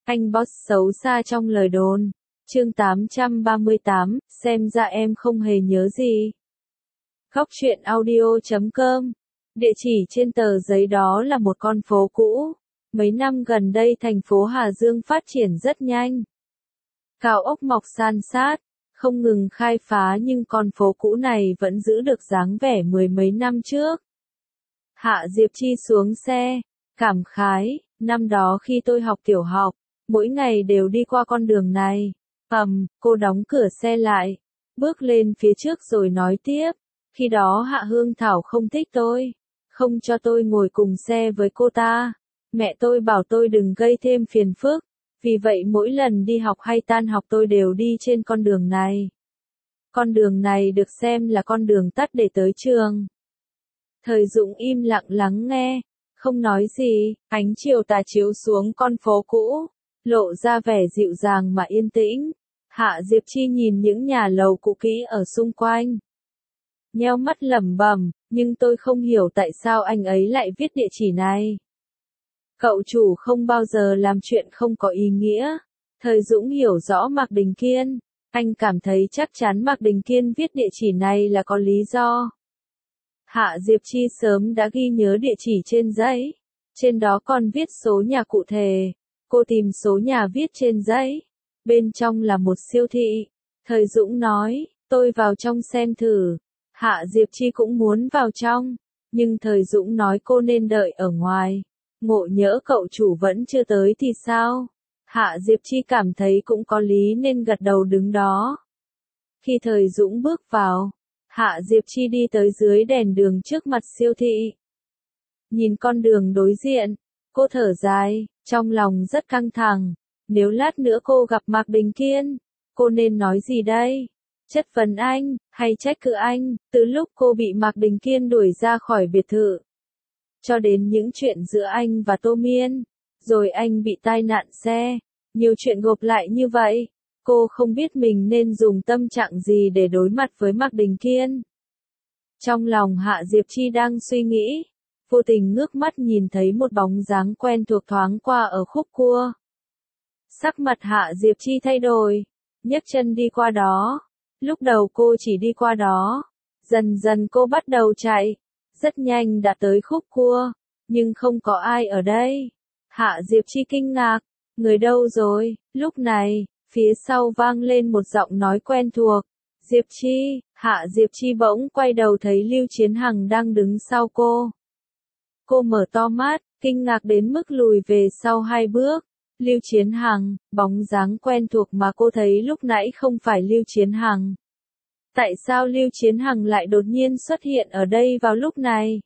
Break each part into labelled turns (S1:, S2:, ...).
S1: Anh boss xấu xa trong lời đồn. Chương 838, xem ra em không hề nhớ gì. Góc truyện audio.com. Địa chỉ trên tờ giấy đó là một con phố cũ. Mấy năm gần đây thành phố Hà Dương phát triển rất nhanh. Cao ốc mọc san sát, không ngừng khai phá nhưng con phố cũ này vẫn giữ được dáng vẻ mười mấy năm trước. Hạ Diệp Chi xuống xe, cảm khái, năm đó khi tôi học tiểu học, mỗi ngày đều đi qua con đường này. Cô đóng cửa xe lại, bước lên phía trước rồi nói tiếp. Khi đó Hạ Hương Thảo không thích tôi, không cho tôi ngồi cùng xe với cô ta. Mẹ tôi bảo tôi đừng gây thêm phiền phức, vì vậy mỗi lần đi học hay tan học tôi đều đi trên con đường này. Con đường này được xem là con đường tắt để tới trường. Thời Dũng im lặng lắng nghe, không nói gì. Ánh chiều tà chiếu xuống con phố cũ, lộ ra vẻ dịu dàng mà yên tĩnh. Hạ Diệp Chi nhìn những nhà lầu cũ kỹ ở xung quanh, nheo mắt lẩm bẩm, nhưng tôi không hiểu tại sao anh ấy lại viết địa chỉ này. Cậu chủ không bao giờ làm chuyện không có ý nghĩa. Thời Dũng hiểu rõ Mạc Đình Kiên, anh cảm thấy chắc chắn Mạc Đình Kiên viết địa chỉ này là có lý do. Hạ Diệp Chi sớm đã ghi nhớ địa chỉ trên giấy, trên đó còn viết số nhà cụ thể. Cô tìm số nhà viết trên giấy, bên trong là một siêu thị. Thời Dũng nói, tôi vào trong xem thử. Hạ Diệp Chi cũng muốn vào trong, nhưng Thời Dũng nói cô nên đợi ở ngoài. Ngộ nhỡ cậu chủ vẫn chưa tới thì sao? Hạ Diệp Chi cảm thấy cũng có lý nên gật đầu đứng đó. Khi Thời Dũng bước vào, Hạ Diệp Chi đi tới dưới đèn đường trước mặt siêu thị. Nhìn con đường đối diện, cô thở dài, trong lòng rất căng thẳng. Nếu lát nữa cô gặp Mạc Đình Kiên, cô nên nói gì đây? Chất vấn anh, hay trách cứ anh, từ lúc cô bị Mạc Đình Kiên đuổi ra khỏi biệt thự, cho đến những chuyện giữa anh và Tô Miên, rồi anh bị tai nạn xe, nhiều chuyện gộp lại như vậy, cô không biết mình nên dùng tâm trạng gì để đối mặt với Mạc Đình Kiên. Trong lòng Hạ Diệp Chi đang suy nghĩ, vô tình ngước mắt nhìn thấy một bóng dáng quen thuộc thoáng qua ở khúc cua. Sắc mặt Hạ Diệp Chi thay đổi, nhấc chân đi qua đó. Lúc đầu cô chỉ đi qua đó, dần dần cô bắt đầu chạy, rất nhanh đã tới khúc cua, nhưng không có ai ở đây. Hạ Diệp Chi kinh ngạc, người đâu rồi? Lúc này, phía sau vang lên một giọng nói quen thuộc. Diệp Chi. Hạ Diệp Chi bỗng quay đầu thấy Lưu Chiến Hằng đang đứng sau cô. Cô mở to mắt, kinh ngạc đến mức lùi về sau 2 bước. Lưu Chiến Hằng, bóng dáng quen thuộc mà cô thấy lúc nãy không phải Lưu Chiến Hằng. Tại sao Lưu Chiến Hằng lại đột nhiên xuất hiện ở đây vào lúc này?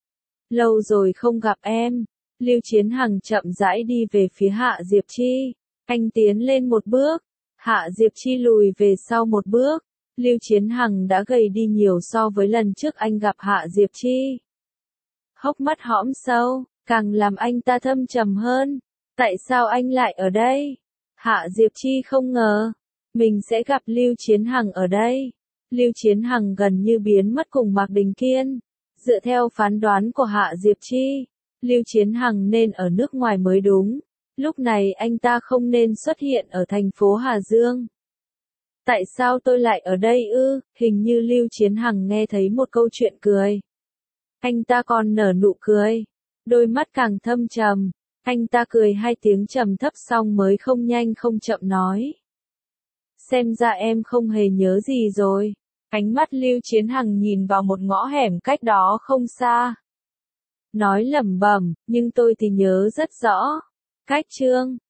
S1: Lâu rồi không gặp em. Lưu Chiến Hằng chậm rãi đi về phía Hạ Diệp Chi. Anh tiến lên một bước, Hạ Diệp Chi lùi về sau một bước. Lưu Chiến Hằng đã gầy đi nhiều so với lần trước anh gặp Hạ Diệp Chi. Hốc mắt hõm sâu, càng làm anh ta thâm trầm hơn. Tại sao anh lại ở đây? Hạ Diệp Chi không ngờ mình sẽ gặp Lưu Chiến Hằng ở đây. Lưu Chiến Hằng gần như biến mất cùng Mạc Đình Kiên. Dựa theo phán đoán của Hạ Diệp Chi, Lưu Chiến Hằng nên ở nước ngoài mới đúng. Lúc này anh ta không nên xuất hiện ở thành phố Hà Dương. Tại sao tôi lại ở đây ư? Hình như Lưu Chiến Hằng nghe thấy một câu chuyện cười. Anh ta còn nở nụ cười, đôi mắt càng thâm trầm. Anh ta cười 2 tiếng trầm thấp xong mới không nhanh không chậm nói. Xem ra em không hề nhớ gì rồi. Ánh mắt Lưu Chiến Hằng nhìn vào một ngõ hẻm cách đó không xa. Nói lẩm bẩm, nhưng tôi thì nhớ rất rõ. Cách chương